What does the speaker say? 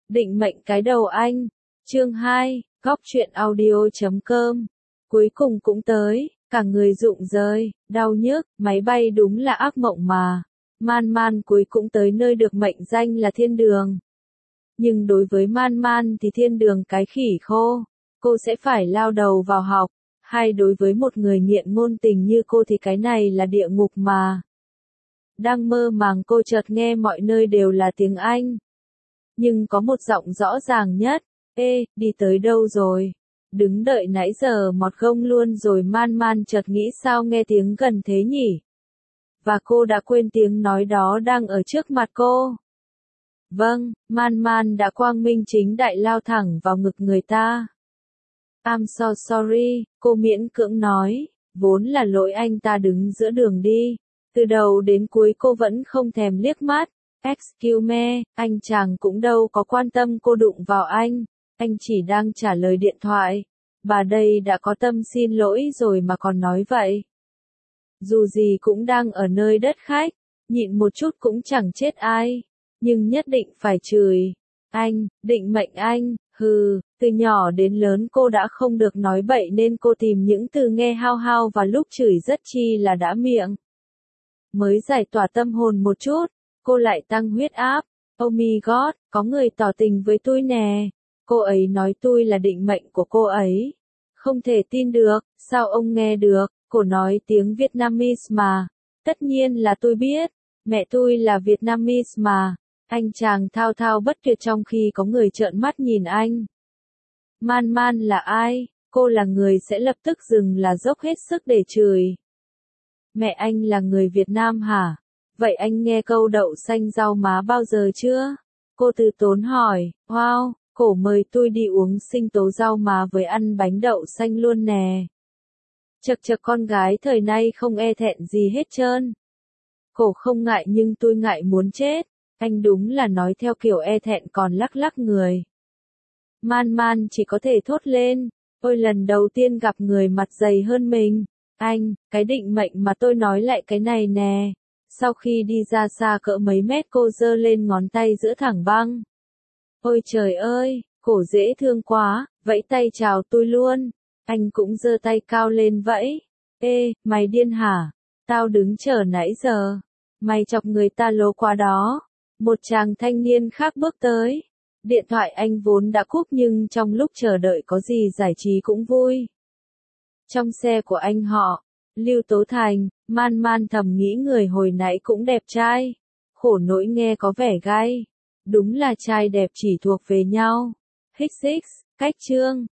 Định mệnh cái đầu anh. Chương 2, góc truyện audio.com. Cuối cùng cũng tới, cả người rụng rời, đau nhức, máy bay đúng là ác mộng mà. Man Man cuối cũng tới nơi được mệnh danh là thiên đường. Nhưng đối với Man Man thì thiên đường cái khỉ khô, cô sẽ phải lao đầu vào học. Hay đối với một người nghiện ngôn tình như cô thì cái này là địa ngục mà. Đang mơ màng cô chợt nghe mọi nơi đều là tiếng Anh. Nhưng có một giọng rõ ràng nhất, ê, đi tới đâu rồi? Đứng đợi nãy giờ mọt gông luôn rồi. Man Man chợt nghĩ sao nghe tiếng gần thế nhỉ? Và cô đã quên tiếng nói đó đang ở trước mặt cô. Vâng, Man Man đã quang minh chính đại lao thẳng vào ngực người ta. I'm so sorry, cô miễn cưỡng nói, vốn là lỗi anh ta đứng giữa đường đi. Từ đầu đến cuối cô vẫn không thèm liếc mắt. Excuse me, anh chàng cũng đâu có quan tâm cô đụng vào anh chỉ đang trả lời điện thoại. Bà đây đã có tâm xin lỗi rồi mà còn nói vậy. Dù gì cũng đang ở nơi đất khách, nhịn một chút cũng chẳng chết ai, nhưng nhất định phải chửi. Anh, định mệnh anh, hừ, từ nhỏ đến lớn cô đã không được nói bậy nên cô tìm những từ nghe hao hao và lúc chửi rất chi là đã miệng. Mới giải tỏa tâm hồn một chút, cô lại tăng huyết áp. Oh my god, có người tỏ tình với tôi nè. Cô ấy nói tôi là định mệnh của cô ấy. Không thể tin được, sao ông nghe được, cô nói tiếng Vietnamese mà. Tất nhiên là tôi biết, mẹ tôi là Vietnamese mà. Anh chàng thao thao bất tuyệt trong khi có người trợn mắt nhìn anh. Man Man là ai? Cô là người sẽ lập tức dừng là dốc hết sức để chửi. Mẹ anh là người Việt Nam hả? Vậy anh nghe câu đậu xanh rau má bao giờ chưa? Cô từ tốn hỏi, wow, cổ mời tôi đi uống sinh tố rau má với ăn bánh đậu xanh luôn nè. Chật chật, con gái thời nay không e thẹn gì hết trơn. Cổ không ngại nhưng tôi ngại muốn chết. Anh đúng là nói theo kiểu e thẹn còn lắc lắc người. Man Man chỉ có thể thốt lên, ôi lần đầu tiên gặp người mặt dày hơn mình. Anh, cái định mệnh mà tôi nói lại cái này nè. Sau khi đi ra xa cỡ mấy mét cô giơ lên ngón tay giữa thẳng băng. Ôi trời ơi, cổ dễ thương quá, vẫy tay chào tôi luôn. Anh cũng giơ tay cao lên vẫy. Ê, mày điên hả? Tao đứng chờ nãy giờ. Mày chọc người ta lố quá đó. Một chàng thanh niên khác bước tới. Điện thoại anh vốn đã cúp nhưng trong lúc chờ đợi có gì giải trí cũng vui. Trong xe của anh họ, Lưu Tố Thành, Man Man thầm nghĩ người hồi nãy cũng đẹp trai. Khổ nỗi nghe có vẻ gay. Đúng là trai đẹp chỉ thuộc về nhau. XX, cách chương.